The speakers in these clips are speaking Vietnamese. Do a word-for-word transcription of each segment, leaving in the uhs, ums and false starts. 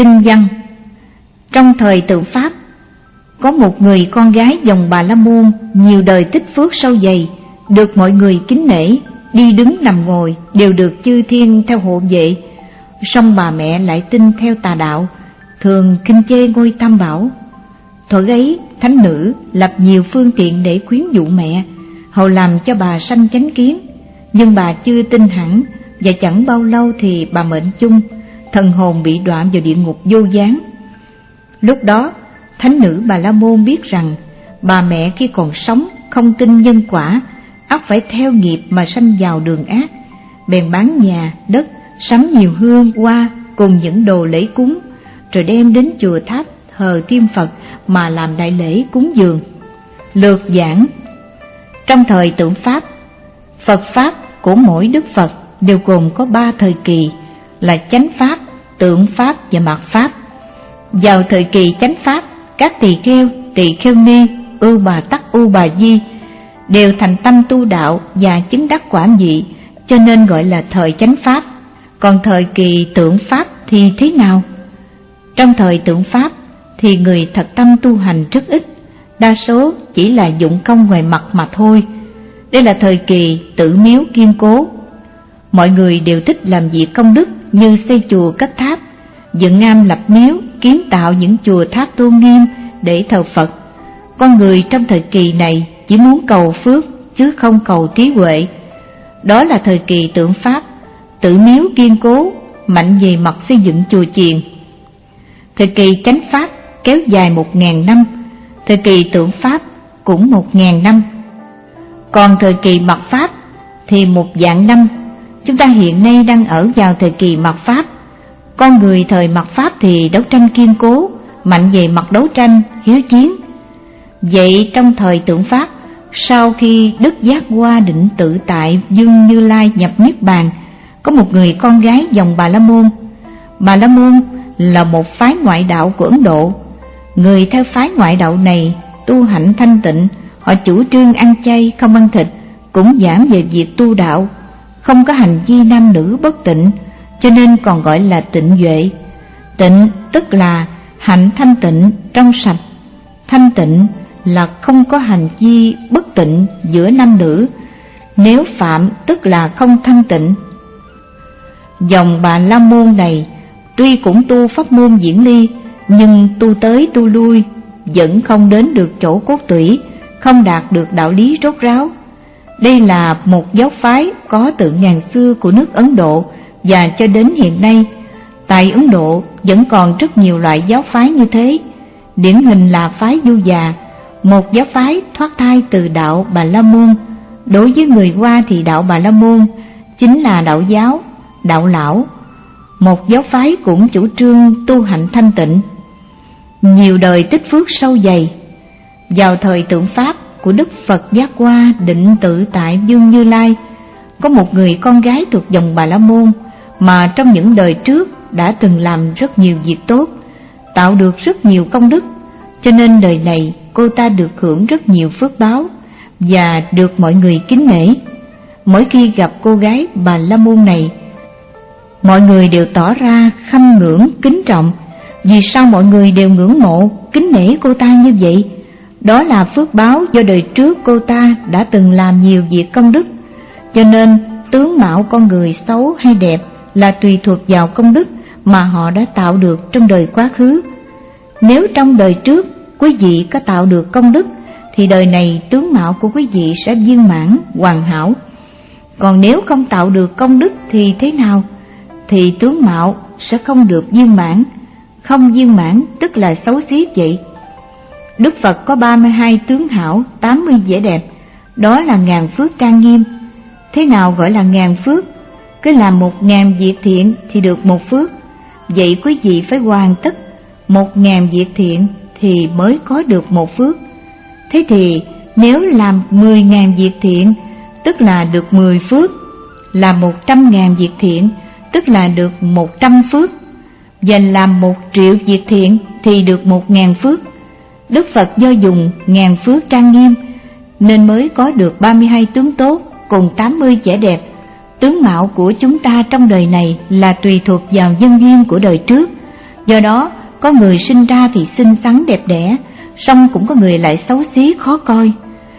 Kinh văn. Trong thời Tự Pháp, có một người con gái dòng Bà La Môn nhiều đời tích phước sâu dày, được mọi người kính nể, đi đứng nằm ngồi đều được chư thiên theo hộ vệ. Song bà mẹ lại tin theo tà đạo, thường khinh chê ngôi Tam Bảo. Thuở ấy, thánh nữ lập nhiều phương tiện để khuyến dụ mẹ, hầu làm cho bà sanh chánh kiến. Nhưng bà chưa tin hẳn, và chẳng bao lâu thì bà mệnh chung, thần hồn bị đọa vào địa ngục vô gián. Lúc đó, thánh nữ Bà La Môn biết rằng bà mẹ khi còn sống không tin nhân quả, ắt phải theo nghiệp mà sanh vào đường ác, bèn bán nhà, đất, sắm nhiều hương, hoa cùng những đồ lễ cúng, rồi đem đến chùa tháp thờ Thiên Phật mà làm đại lễ cúng dường. Lược giảng. Trong thời Tượng Pháp, Phật Pháp của mỗi Đức Phật đều gồm có ba thời kỳ là Chánh Pháp, Tượng Pháp và Mạt Pháp. Vào thời kỳ Chánh Pháp, các tỳ kheo, tỳ kheo ni, ưu bà tắc, ưu bà di đều thành tâm tu đạo và chứng đắc quả vị, cho nên gọi là thời Chánh Pháp. Còn thời kỳ Tượng Pháp thì thế nào? Trong thời Tượng Pháp thì người thật tâm tu hành rất ít, đa số chỉ là dụng công ngoài mặt mà thôi. Đây là thời kỳ tự miếu kiên cố. Mọi người đều thích làm việc công đức như xây chùa cất tháp, dựng am lập miếu, kiến tạo những chùa tháp tôn nghiêm để thờ Phật. Con người trong thời kỳ này chỉ muốn cầu phước chứ không cầu trí huệ. Đó là thời kỳ Tượng Pháp, tự miếu kiên cố, mạnh về mặt xây dựng chùa chiền. Thời kỳ Chánh Pháp kéo dài một ngàn năm, thời kỳ Tượng Pháp cũng một ngàn năm. Còn thời kỳ Mạt Pháp thì một vạn năm. Chúng ta hiện nay đang ở vào thời kỳ Mạt Pháp. Con người thời Mạt Pháp thì đấu tranh kiên cố, mạnh về mặt đấu tranh, hiếu chiến. Vậy trong thời Tượng Pháp, sau khi Đức Giác Hoa Định Tự Tại Dương Như Lai nhập Niết Bàn, có một người con gái dòng Bà La Môn. Bà La Môn là một phái ngoại đạo của Ấn Độ. Người theo phái ngoại đạo này tu hạnh thanh tịnh, họ chủ trương ăn chay, không ăn thịt, cũng giảng về việc tu đạo, không có hành vi nam nữ bất tịnh, cho nên còn gọi là tịnh duệ. Tịnh tức là hạnh thanh tịnh, trong sạch. Thanh tịnh là không có hành vi bất tịnh giữa nam nữ, nếu phạm tức là không thanh tịnh. Dòng Bà La Môn này tuy cũng tu pháp môn diễn ly, nhưng tu tới tu lui vẫn không đến được chỗ cốt tủy, không đạt được đạo lý rốt ráo. Đây là một giáo phái có từ ngàn xưa của nước Ấn Độ, và cho đến hiện nay, tại Ấn Độ vẫn còn rất nhiều loại giáo phái như thế. Điển hình là phái Du Già, một giáo phái thoát thai từ đạo Bà La Môn. Đối với người Hoa thì đạo Bà La Môn chính là đạo giáo, đạo lão, một giáo phái cũng chủ trương tu hạnh thanh tịnh, nhiều đời tích phước sâu dày. Vào thời Tượng Pháp của Đức Phật Giác Hoa Định Tự Tại Dương Như Lai, có một người con gái thuộc dòng Bà La Môn mà trong những đời trước đã từng làm rất nhiều việc tốt, tạo được rất nhiều công đức, cho nên đời này cô ta được hưởng rất nhiều phước báo và được mọi người kính nể. Mỗi khi gặp cô gái Bà La Môn này, mọi người đều tỏ ra khâm ngưỡng kính trọng. Vì sao mọi người đều ngưỡng mộ kính nể cô ta như vậy? Đó là phước báo do đời trước cô ta đã từng làm nhiều việc công đức. Cho nên tướng mạo con người xấu hay đẹp là tùy thuộc vào công đức mà họ đã tạo được trong đời quá khứ. Nếu trong đời trước quý vị có tạo được công đức thì đời này tướng mạo của quý vị sẽ viên mãn, hoàn hảo. Còn nếu không tạo được công đức thì thế nào? Thì tướng mạo sẽ không được viên mãn. Không viên mãn tức là xấu xí vậy. Đức Phật có ba mươi hai tướng hảo, tám mươi vẻ đẹp, đó là ngàn phước trang nghiêm. Thế nào gọi là ngàn phước? Cứ làm một ngàn việc thiện thì được một phước. Vậy quý vị phải hoàn tất một ngàn việc thiện thì mới có được một phước. Thế thì nếu làm mười ngàn việc thiện tức là được mười phước, làm một trăm ngàn việc thiện tức là được một trăm phước, và làm một triệu việc thiện thì được một ngàn phước. Đức Phật do dùng ngàn phước trang nghiêm nên mới có được ba mươi hai tướng tốt cùng tám mươi vẻ đẹp. Tướng mạo của chúng ta trong đời này là tùy thuộc vào nhân duyên của đời trước, Do đó, có người sinh ra thì xinh xắn đẹp đẽ, song cũng có người lại xấu xí khó coi.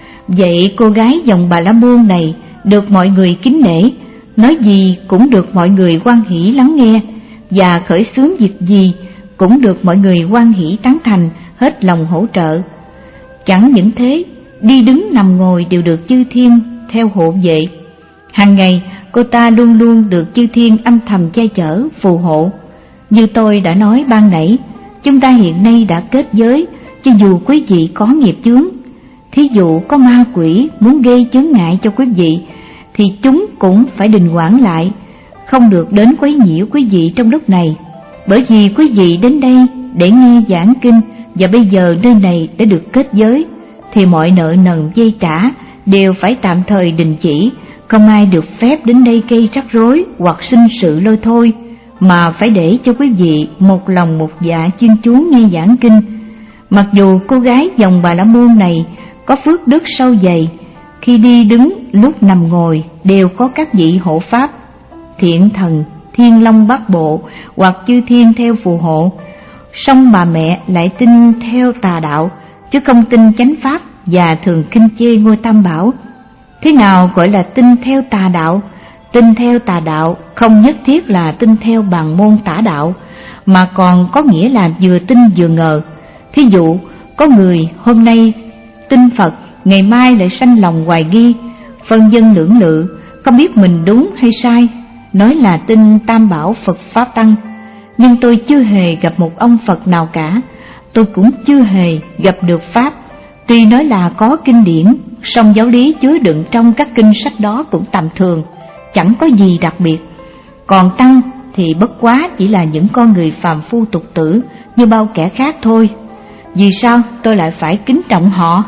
Vậy cô gái dòng Bà La Môn này được mọi người kính nể, nói gì cũng được mọi người hoan hỷ lắng nghe, và khởi xướng việc gì cũng được mọi người hoan hỷ tán thành, hết lòng hỗ trợ. Chẳng những thế, đi đứng nằm ngồi đều được chư thiên theo hộ vệ. Hàng ngày, cô ta luôn luôn được chư thiên âm thầm che chở, phù hộ. Như tôi đã nói ban nãy, chúng ta hiện nay đã kết giới, cho dù quý vị có nghiệp chướng. Thí dụ có ma quỷ muốn gây chướng ngại cho quý vị, thì chúng cũng phải đình hoãn lại, không được đến quấy nhiễu quý vị trong lúc này. Bởi vì quý vị đến đây để nghe giảng kinh, và bây giờ nơi này đã được kết giới, thì mọi nợ nần dây trả đều phải tạm thời đình chỉ, không ai được phép đến đây gây rắc rối hoặc sinh sự lôi thôi, mà phải để cho quý vị một lòng một dạ chuyên chú nghe giảng kinh. Mặc dù cô gái dòng Bà La Môn này có phước đức sâu dày, khi đi đứng lúc nằm ngồi đều có các vị hộ pháp, thiện thần, thiên long bát bộ hoặc chư thiên theo phù hộ, song bà mẹ lại tin theo tà đạo, chứ không tin chánh pháp, và thường khinh chê ngôi Tam Bảo. Thế nào gọi là tin theo tà đạo? Tin theo tà đạo không nhất thiết là tin theo bằng môn tả đạo, mà còn có nghĩa là vừa tin vừa ngờ. Thí dụ, có người hôm nay tin Phật, ngày mai lại sanh lòng hoài nghi, phân vân lưỡng lự, không biết mình đúng hay sai, nói là tin Tam Bảo Phật Pháp Tăng. Nhưng tôi chưa hề gặp một ông Phật nào cả, tôi cũng chưa hề gặp được Pháp. Tuy nói là có kinh điển, song giáo lý chứa đựng trong các kinh sách đó cũng tầm thường, chẳng có gì đặc biệt. Còn Tăng thì bất quá chỉ là những con người phàm phu tục tử như bao kẻ khác thôi. Vì sao tôi lại phải kính trọng họ?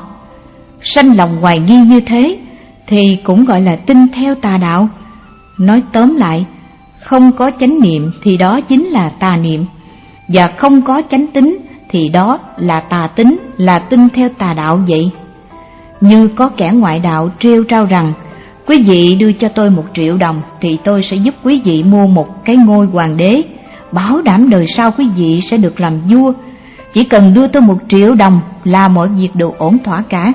Sanh lòng hoài nghi như thế thì cũng gọi là tin theo tà đạo. Nói tóm lại, không có chánh niệm thì đó chính là tà niệm, và không có chánh tính thì đó là tà tính, là tin theo tà đạo vậy. Như có kẻ ngoại đạo trêu trao rằng, quý vị đưa cho tôi một triệu đồng thì tôi sẽ giúp quý vị mua một cái ngôi hoàng đế, bảo đảm đời sau quý vị sẽ được làm vua. Chỉ cần đưa tôi một triệu đồng là mọi việc đều ổn thỏa cả.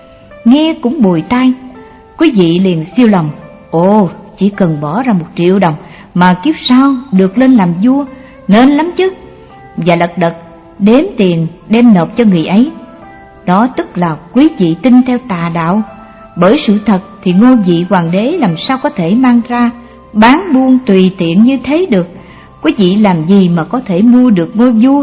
Nghe cũng bùi tai, quý vị liền siêu lòng, ồ, chỉ cần bỏ ra một triệu đồng mà kiếp sau được lên làm vua, nên lắm chứ. Và lật đật đếm tiền đem nộp cho người ấy. Đó tức là quý vị tin theo tà đạo. Bởi sự thật thì ngôi vị hoàng đế làm sao có thể mang ra bán buôn tùy tiện như thế được. Quý vị làm gì mà có thể mua được ngôi vua?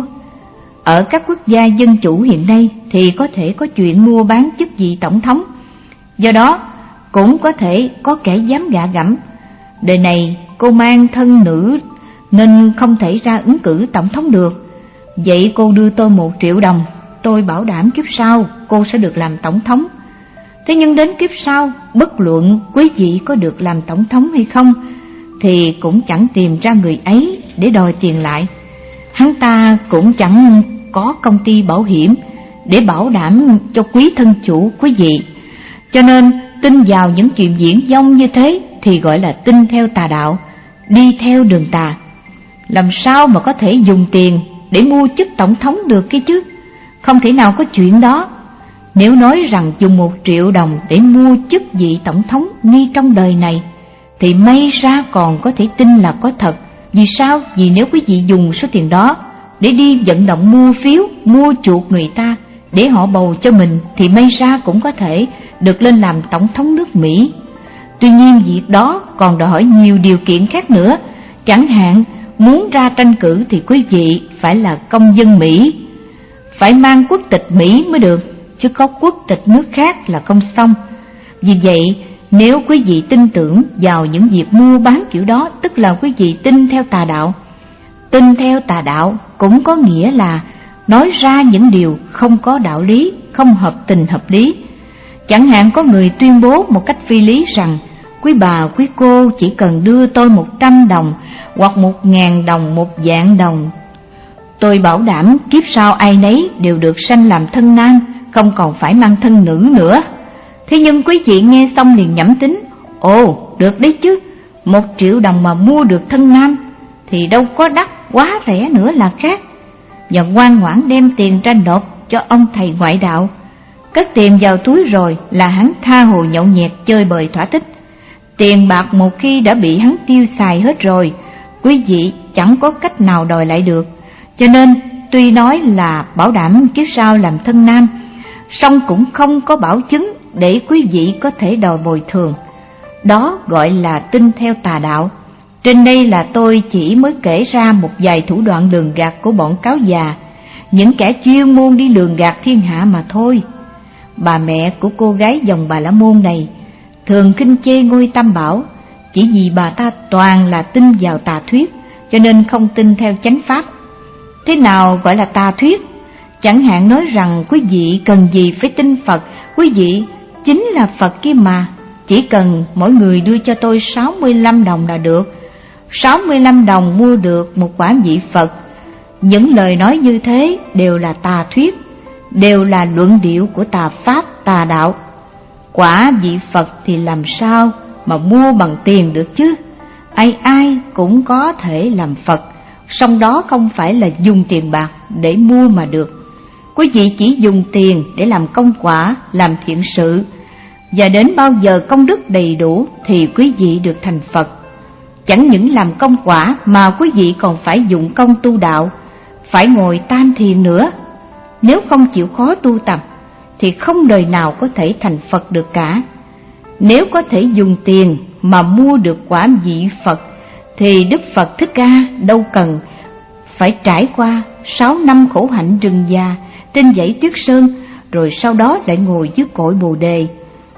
Ở các quốc gia dân chủ hiện nay thì có thể có chuyện mua bán chức vị tổng thống. Do đó cũng có thể có kẻ dám gạ gẫm, đời này cô mang thân nữ nên không thể ra ứng cử tổng thống được. Vậy cô đưa tôi một triệu đồng, tôi bảo đảm kiếp sau cô sẽ được làm tổng thống. Thế nhưng đến kiếp sau, bất luận quý vị có được làm tổng thống hay không, thì cũng chẳng tìm ra người ấy để đòi tiền lại. Hắn ta cũng chẳng có công ty bảo hiểm để bảo đảm cho quý thân chủ quý vị. Cho nên tin vào những chuyện diễn vong như thế thì gọi là tin theo tà đạo, đi theo đường tà. Làm sao mà có thể dùng tiền để mua chức tổng thống được kia chứ? Không thể nào có chuyện đó. Nếu nói rằng dùng một triệu đồng để mua chức vị tổng thống ngay trong đời này, thì may ra còn có thể tin là có thật. Vì sao? Vì nếu quý vị dùng số tiền đó để đi vận động mua phiếu, mua chuộc người ta để họ bầu cho mình, thì may ra cũng có thể được lên làm tổng thống nước Mỹ. Tuy nhiên việc đó còn đòi hỏi nhiều điều kiện khác nữa. Chẳng hạn muốn ra tranh cử thì quý vị phải là công dân Mỹ, phải mang quốc tịch Mỹ mới được, chứ có quốc tịch nước khác là không xong. Vì vậy, nếu quý vị tin tưởng vào những việc mua bán kiểu đó, tức là quý vị tin theo tà đạo. Tin theo tà đạo cũng có nghĩa là nói ra những điều không có đạo lý, không hợp tình hợp lý. Chẳng hạn có người tuyên bố một cách phi lý rằng, quý bà, quý cô chỉ cần đưa tôi một trăm đồng hoặc một ngàn đồng, một vạn đồng, tôi bảo đảm kiếp sau ai nấy đều được sanh làm thân nam, không còn phải mang thân nữ nữa. Thế nhưng quý vị nghe xong liền nhẩm tính, ồ, được đấy chứ, một triệu đồng mà mua được thân nam thì đâu có đắt quá rẻ nữa là khác. và ngoan ngoãn đem tiền ra nộp cho ông thầy ngoại đạo. Cất tiền vào túi rồi là hắn tha hồ nhậu nhẹt chơi bời thỏa thích. Tiền bạc một khi đã bị hắn tiêu xài hết rồi, quý vị chẳng có cách nào đòi lại được. Cho nên tuy nói là bảo đảm kiếp sau làm thân nam, song cũng không có bảo chứng để quý vị có thể đòi bồi thường. Đó gọi là tin theo tà đạo. Trên đây là tôi chỉ mới kể ra một vài thủ đoạn lường gạt của bọn cáo già, những kẻ chuyên môn đi lường gạt thiên hạ mà thôi. Bà mẹ của cô gái dòng Bà La Môn này thường khinh chê ngôi Tam Bảo, chỉ vì bà ta toàn là tin vào tà thuyết, cho nên không tin theo chánh pháp. Thế nào gọi là tà thuyết? Chẳng hạn nói rằng quý vị cần gì phải tin Phật, quý vị chính là Phật kia mà, chỉ cần mỗi người đưa cho tôi sáu mươi lăm đồng là được. sáu mươi lăm đồng mua được một quả vị Phật. Những lời nói như thế đều là tà thuyết, đều là luận điệu của tà pháp, tà đạo. Quả vị Phật thì làm sao mà mua bằng tiền được chứ? Ai ai cũng có thể làm Phật, song đó không phải là dùng tiền bạc để mua mà được. Quý vị chỉ dùng tiền để làm công quả, làm thiện sự, và đến bao giờ công đức đầy đủ thì quý vị được thành Phật. Chẳng những làm công quả mà quý vị còn phải dụng công tu đạo, phải ngồi tam thiền nữa. Nếu không chịu khó tu tập thì không đời nào có thể thành Phật được cả. Nếu có thể dùng tiền mà mua được quả vị Phật thì Đức Phật Thích Ca đâu cần phải trải qua sáu năm khổ hạnh rừng già trên dãy Tuyết Sơn, rồi sau đó lại ngồi dưới cội Bồ Đề,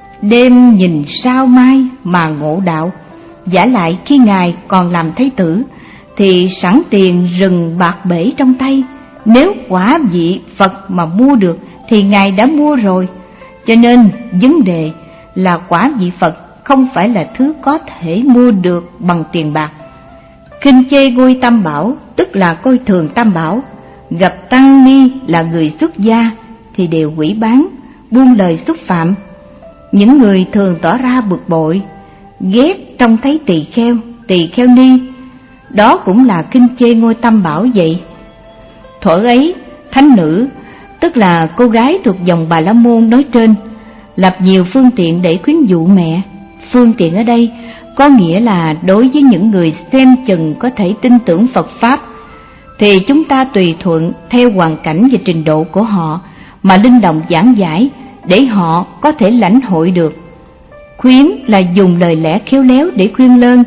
đêm nhìn sao mai mà ngộ đạo. Vả lại khi Ngài còn làm Thái tử thì sẵn tiền rừng bạc bể trong tay. Nếu quả vị Phật mà mua được thì Ngài đã mua rồi. Cho nên vấn đề là quả vị Phật không phải là thứ có thể mua được bằng tiền bạc. Khinh chê ngôi Tam Bảo tức là coi thường Tam Bảo, gặp tăng ni là người xuất gia thì đều hủy bán, buông lời xúc phạm. Những người thường tỏ ra bực bội, ghét trông thấy tỳ kheo, tỳ kheo ni, đó cũng là khinh chê ngôi Tam Bảo vậy. Thuở ấy, thánh nữ, tức là cô gái thuộc dòng Bà La Môn nói trên, lập nhiều phương tiện để khuyến dụ mẹ. Phương tiện ở đây có nghĩa là đối với những người xem chừng có thể tin tưởng Phật Pháp, thì chúng ta tùy thuận theo hoàn cảnh và trình độ của họ mà linh động giảng giải để họ có thể lãnh hội được. Khuyến là dùng lời lẽ khéo léo để khuyên lơn,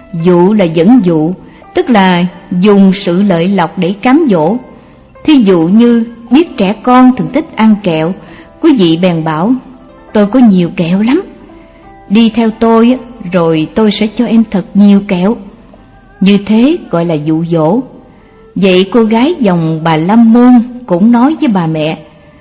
dụ là dẫn dụ, tức là dùng sự lợi lộc để cám dỗ. Thí dụ như biết trẻ con thường thích ăn kẹo, quý vị bèn bảo tôi có nhiều kẹo lắm, đi theo tôi rồi tôi sẽ cho em thật nhiều kẹo. Như thế gọi là dụ dỗ. Vậy cô gái dòng Bà La Môn cũng nói với bà mẹ: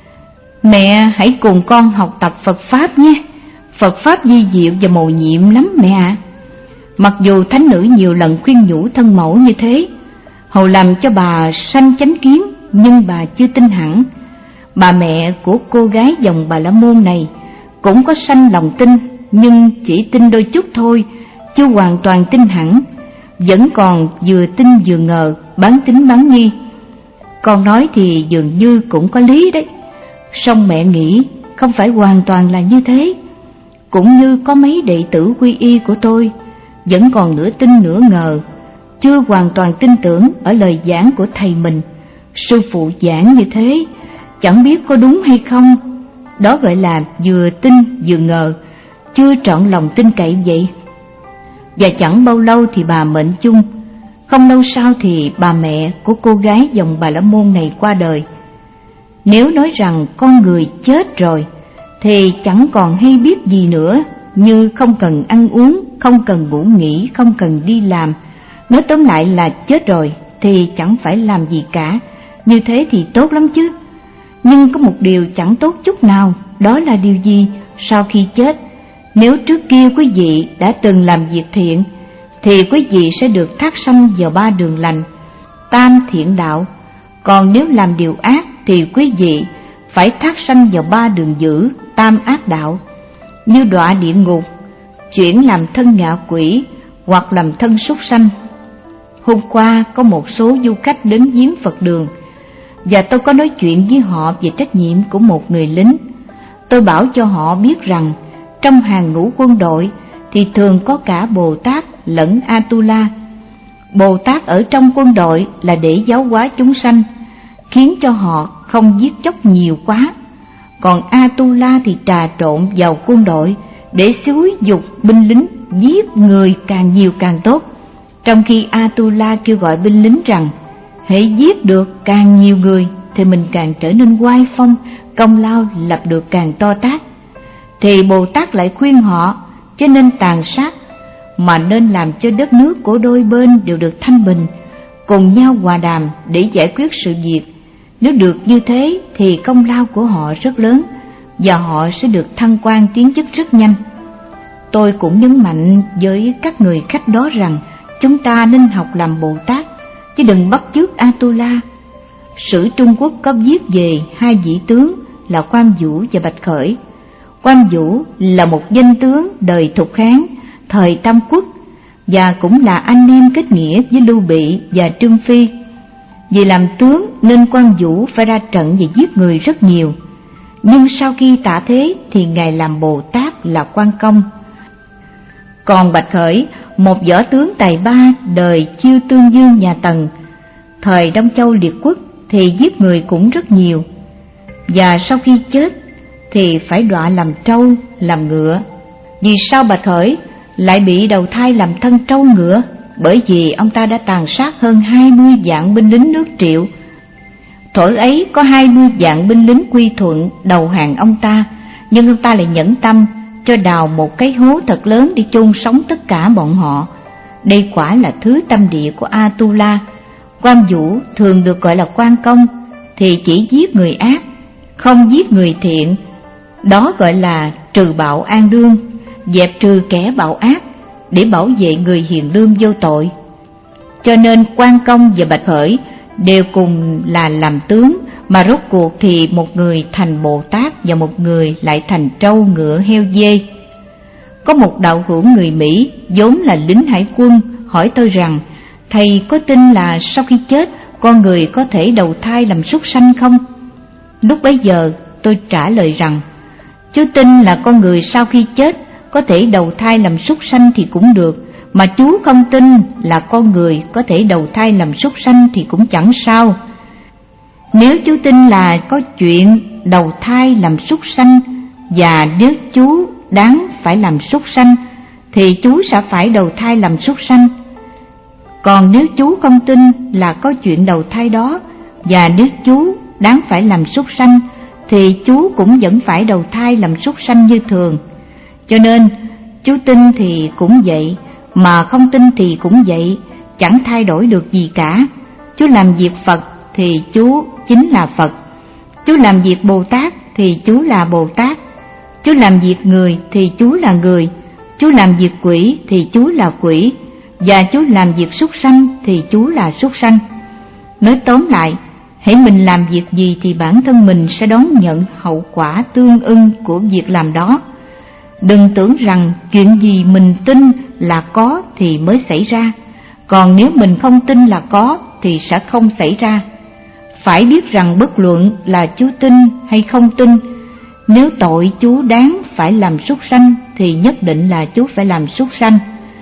mẹ hãy cùng con học tập Phật Pháp nhé, Phật Pháp di diệu và mầu nhiệm lắm mẹ ạ. Mặc dù thánh nữ nhiều lần khuyên nhủ thân mẫu như thế, hầu làm cho bà sanh chánh kiến, nhưng bà chưa tin hẳn. Bà mẹ của cô gái dòng Bà La Môn này cũng có sanh lòng tin, nhưng chỉ tin đôi chút thôi, chưa hoàn toàn tin hẳn, vẫn còn vừa tin vừa ngờ, bán tín bán nghi. Con nói thì dường như cũng có lý đấy, song mẹ nghĩ không phải hoàn toàn là như thế. Cũng như có mấy đệ tử quy y của tôi vẫn còn nửa tin nửa ngờ, chưa hoàn toàn tin tưởng ở lời giảng của thầy mình. Sư phụ giảng như thế chẳng biết có đúng hay không, đó gọi là vừa tin vừa ngờ, chưa trọn lòng tin cậy vậy. Và chẳng bao lâu thì bà mệnh chung. Không lâu sau thì bà mẹ của cô gái dòng Bà La Môn này qua đời. Nếu nói rằng con người chết rồi thì chẳng còn hay biết gì nữa, như không cần ăn uống, không cần ngủ nghỉ, không cần đi làm. Nói tóm lại là chết rồi thì chẳng phải làm gì cả. Như thế thì tốt lắm chứ. Nhưng có một điều chẳng tốt chút nào, đó là điều gì? Sau khi chết, nếu trước kia quý vị đã từng làm việc thiện thì quý vị sẽ được thác sanh vào ba đường lành, tam thiện đạo. Còn nếu làm điều ác thì quý vị phải thác sanh vào ba đường dữ, tam ác đạo, như đọa địa ngục, chuyển làm thân ngạ quỷ hoặc làm thân súc sanh. Hôm qua có một số du khách đến viếng Phật đường, và tôi có nói chuyện với họ về trách nhiệm của một người lính. Tôi bảo cho họ biết rằng trong hàng ngũ quân đội thì thường có cả Bồ Tát lẫn Atula. Bồ Tát ở trong quân đội là để giáo hóa chúng sanh, khiến cho họ không giết chóc nhiều quá. Còn Atula thì trà trộn vào quân đội để xúi dục binh lính giết người càng nhiều càng tốt. Trong khi Atula kêu gọi binh lính rằng hễ giết được càng nhiều người thì mình càng trở nên oai phong, công lao lập được càng to tát. Thì Bồ Tát lại khuyên họ chứ nên tàn sát, mà nên làm cho đất nước của đôi bên đều được thanh bình, cùng nhau hòa đàm để giải quyết sự việc. Nếu được như thế thì công lao của họ rất lớn và họ sẽ được thăng quan tiến chức rất nhanh. Tôi cũng nhấn mạnh với các người khách đó rằng chúng ta nên học làm Bồ Tát, chứ đừng bắt chước Atula. Sử Trung Quốc có viết về hai vị tướng là Quan Vũ và Bạch Khởi. Quan Vũ là một danh tướng đời Thục Kháng, thời Tam Quốc, và cũng là anh em kết nghĩa với Lưu Bị và Trương Phi. Vì làm tướng nên Quan Vũ phải ra trận và giết người rất nhiều. Nhưng sau khi tạ thế thì ngài làm Bồ Tát là Quan Công. Còn Bạch Khởi, một võ tướng tài ba đời Chiêu Tương Dương nhà Tần, thời Đông Châu Liệt Quốc, thì giết người cũng rất nhiều. Và sau khi chết thì phải đọa làm trâu, làm ngựa. Vì sao Bạch Khởi lại bị đầu thai làm thân trâu ngựa? Bởi vì ông ta đã tàn sát hơn hai mươi vạn binh lính nước Triệu. Thuở ấy có hai mươi vạn binh lính quy thuận đầu hàng ông ta, nhưng ông ta lại nhẫn tâm cho đào một cái hố thật lớn để chôn sống tất cả bọn họ. Đây quả là thứ tâm địa của Atula. Quan Vũ thường được gọi là Quan Công thì chỉ giết người ác, không giết người thiện. Đó gọi là trừ bạo an đương, dẹp trừ kẻ bạo ác để bảo vệ người hiền lương vô tội. Cho nên Quan Công và Bạch Khởi đều cùng là làm tướng, mà rốt cuộc thì một người thành Bồ Tát và một người lại thành trâu ngựa heo dê. Có một đạo hữu người Mỹ vốn là lính hải quân hỏi tôi rằng thầy có tin là sau khi chết con người có thể đầu thai làm súc sanh không? Lúc bấy giờ tôi trả lời rằng chú tin là con người sau khi chết có thể đầu thai làm súc sanh thì cũng được, mà chú không tin là con người có thể đầu thai làm súc sanh thì cũng chẳng sao. Nếu chú tin là có chuyện đầu thai làm súc sanh, và nếu chú đáng phải làm súc sanh thì chú sẽ phải đầu thai làm súc sanh. Còn nếu chú không tin là có chuyện đầu thai đó, và nếu chú đáng phải làm súc sanh thì chú cũng vẫn phải đầu thai làm súc sanh như thường. Cho nên chú tin thì cũng vậy, mà không tin thì cũng vậy, chẳng thay đổi được gì cả. Chú làm việc Phật thì chú chính là Phật, chú làm việc Bồ Tát thì chú là Bồ Tát, chú làm việc người thì chú là người, chú làm việc quỷ thì chú là quỷ, và chú làm việc súc sanh thì chú là súc sanh. Nói tóm lại, hễ mình làm việc gì thì bản thân mình sẽ đón nhận hậu quả tương ưng của việc làm đó. Đừng tưởng rằng chuyện gì mình tin là có thì mới xảy ra, còn nếu mình không tin là có thì sẽ không xảy ra. Phải biết rằng bất luận là chú tin hay không tin, nếu tội chú đáng phải làm súc sanh thì nhất định là chú phải làm súc sanh,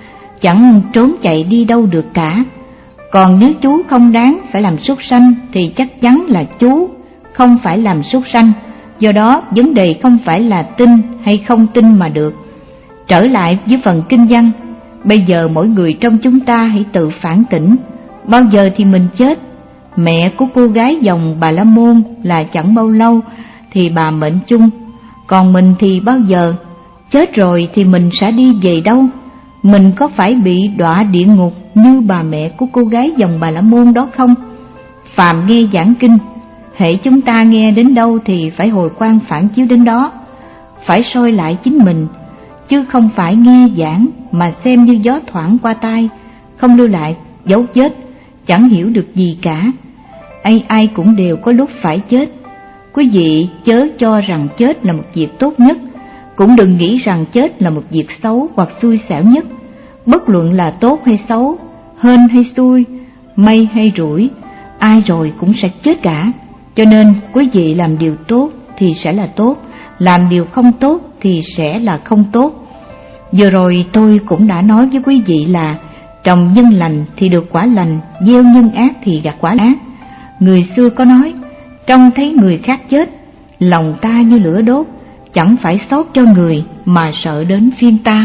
chẳng trốn chạy đi đâu được cả. Còn nếu chú không đáng phải làm súc sanh thì chắc chắn là chú không phải làm súc sanh. Do đó vấn đề không phải là tin hay không tin mà được. Trở lại với phần kinh văn, bây giờ mỗi người trong chúng ta hãy tự phản tỉnh, bao giờ thì mình chết. Mẹ của cô gái dòng Bà La Môn là chẳng bao lâu thì bà mệnh chung, còn mình thì bao giờ? Chết rồi thì mình sẽ đi về đâu? Mình có phải bị đọa địa ngục như bà mẹ của cô gái dòng Bà La Môn đó không? Phàm nghe giảng kinh, hễ chúng ta nghe đến đâu thì phải hồi quan phản chiếu đến đó, phải soi lại chính mình, chứ không phải nghe giảng mà xem như gió thoảng qua tai, không lưu lại dấu vết, chẳng hiểu được gì cả. Ai ai cũng đều có lúc phải chết. Quý vị chớ cho rằng chết là một việc tốt nhất, cũng đừng nghĩ rằng chết là một việc xấu hoặc xui xẻo nhất. Bất luận là tốt hay xấu, hên hay xui, may hay rủi, ai rồi cũng sẽ chết cả. Cho nên quý vị làm điều tốt thì sẽ là tốt, làm điều không tốt thì sẽ là không tốt. Vừa rồi tôi cũng đã nói với quý vị là trồng nhân lành thì được quả lành, gieo nhân ác thì gặt quả ác. Người xưa có nói, trông thấy người khác chết, lòng ta như lửa đốt, chẳng phải xót cho người mà sợ đến phiên ta.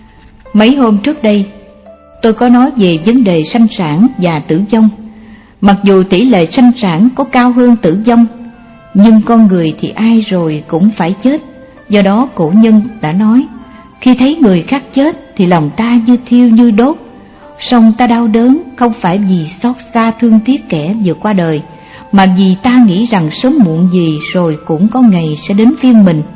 Mấy hôm trước đây, tôi có nói về vấn đề sanh sản và tử vong. Mặc dù tỷ lệ sanh sản có cao hơn tử vong, nhưng con người thì ai rồi cũng phải chết. Do đó cổ nhân đã nói, khi thấy người khác chết thì lòng ta như thiêu như đốt. Song ta đau đớn không phải vì xót xa thương tiếc kẻ vừa qua đời, mà vì ta nghĩ rằng sớm muộn gì rồi cũng có ngày sẽ đến phiên mình.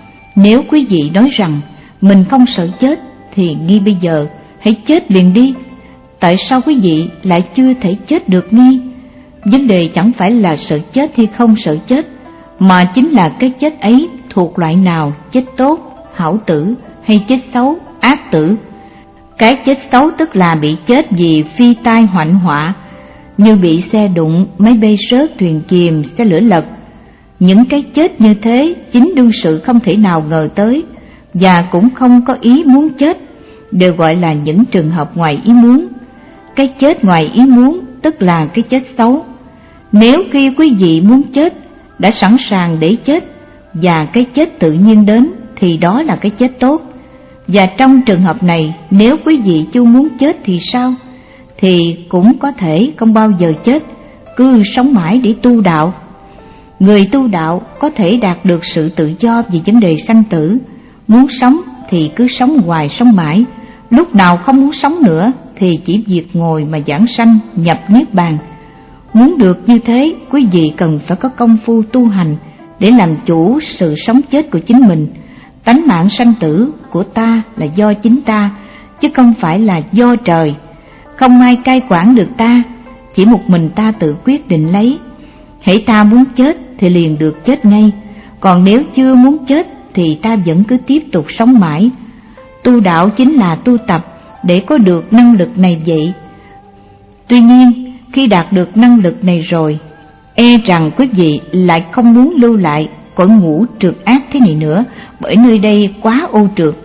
Nếu quý vị nói rằng mình không sợ chết thì ngay bây giờ hãy chết liền đi. Tại sao quý vị lại chưa thể chết được ngay? Vấn đề chẳng phải là sợ chết hay không sợ chết, mà chính là cái chết ấy thuộc loại nào, chết tốt, hảo tử hay chết xấu, ác tử. Cái chết xấu tức là bị chết vì phi tai hoạnh họa, như bị xe đụng, máy bay rớt, thuyền chìm, xe lửa lật. Những cái chết như thế chính đương sự không thể nào ngờ tới và cũng không có ý muốn chết, đều gọi là những trường hợp ngoài ý muốn. Cái chết ngoài ý muốn tức là cái chết xấu. Nếu khi quý vị muốn chết, đã sẵn sàng để chết và cái chết tự nhiên đến thì đó là cái chết tốt. Và trong trường hợp này, nếu quý vị chưa muốn chết thì sao? Thì cũng có thể không bao giờ chết, cứ sống mãi để tu đạo. Người tu đạo có thể đạt được sự tự do về vấn đề sanh tử. Muốn sống thì cứ sống hoài sống mãi, lúc nào không muốn sống nữa thì chỉ việc ngồi mà giảng sanh nhập niết bàn. Muốn được như thế, quý vị cần phải có công phu tu hành để làm chủ sự sống chết của chính mình. Tánh mạng sanh tử của ta là do chính ta, chứ không phải là do trời. Không ai cai quản được ta, chỉ một mình ta tự quyết định lấy. Hễ ta muốn chết thì liền được chết ngay, còn nếu chưa muốn chết thì ta vẫn cứ tiếp tục sống mãi. Tu đạo chính là tu tập để có được năng lực này vậy. Tuy nhiên, khi đạt được năng lực này rồi, e rằng quý vị lại không muốn lưu lại cõi ngũ trượt ác thế này nữa, bởi nơi đây quá ô trượt.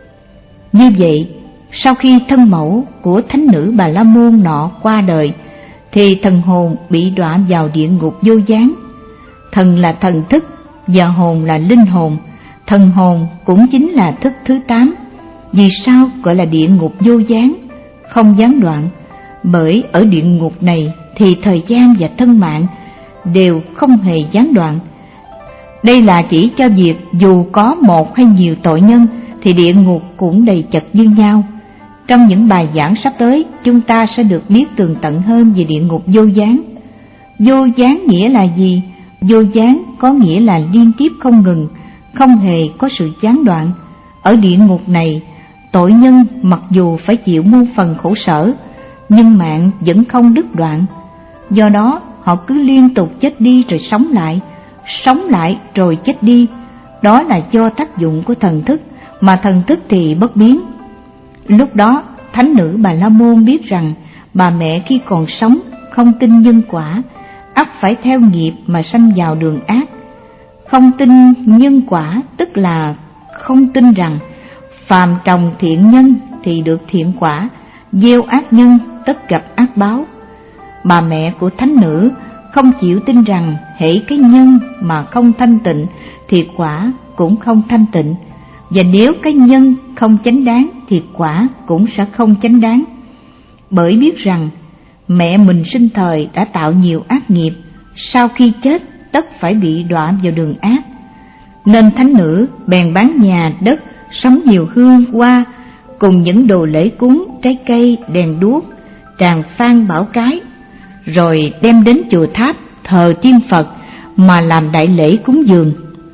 Như vậy, sau khi thân mẫu của thánh nữ Bà La Môn nọ qua đời, thì thần hồn bị đọa vào địa ngục vô gián. Thần là thần thức và hồn là linh hồn. Thần hồn cũng chính là thức thứ tám. Vì sao gọi là địa ngục vô gián, không gián đoạn? Bởi ở địa ngục này thì thời gian và thân mạng đều không hề gián đoạn. Đây là chỉ cho việc dù có một hay nhiều tội nhân thì địa ngục cũng đầy chật như nhau. Trong những bài giảng sắp tới, chúng ta sẽ được biết tường tận hơn về địa ngục vô gián. Vô gián nghĩa là gì? Vô gián có nghĩa là liên tiếp không ngừng, không hề có sự gián đoạn. Ở địa ngục này, tội nhân mặc dù phải chịu muôn phần khổ sở, nhưng mạng vẫn không đứt đoạn. Do đó, họ cứ liên tục chết đi rồi sống lại, sống lại rồi chết đi. Đó là do tác dụng của thần thức, mà thần thức thì bất biến. Lúc đó, thánh nữ Bà La Môn biết rằng bà mẹ khi còn sống không tin nhân quả, ắt phải theo nghiệp mà sanh vào đường ác. Không tin nhân quả tức là không tin rằng phàm trồng thiện nhân thì được thiện quả, gieo ác nhân tất gặp ác báo. Bà mẹ của thánh nữ không chịu tin rằng hễ cái nhân mà không thanh tịnh thì quả cũng không thanh tịnh, và nếu cái nhân không chánh đáng thì quả cũng sẽ không chánh đáng. Bởi biết rằng mẹ mình sinh thời đã tạo nhiều ác nghiệp, sau khi chết tất phải bị đọa vào đường ác, nên thánh nữ bèn bán nhà đất, sắm nhiều hương hoa cùng những đồ lễ cúng, trái cây, đèn đuốc, tràng phan bảo cái, rồi đem đến chùa tháp thờ tiên Phật mà làm đại lễ cúng dường.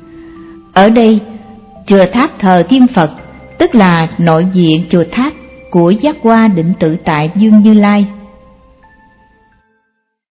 Ở đây, chùa tháp thờ tiên Phật tức là nội viện chùa tháp của Giác Hoa Định Tự Tại Dương Như Lai.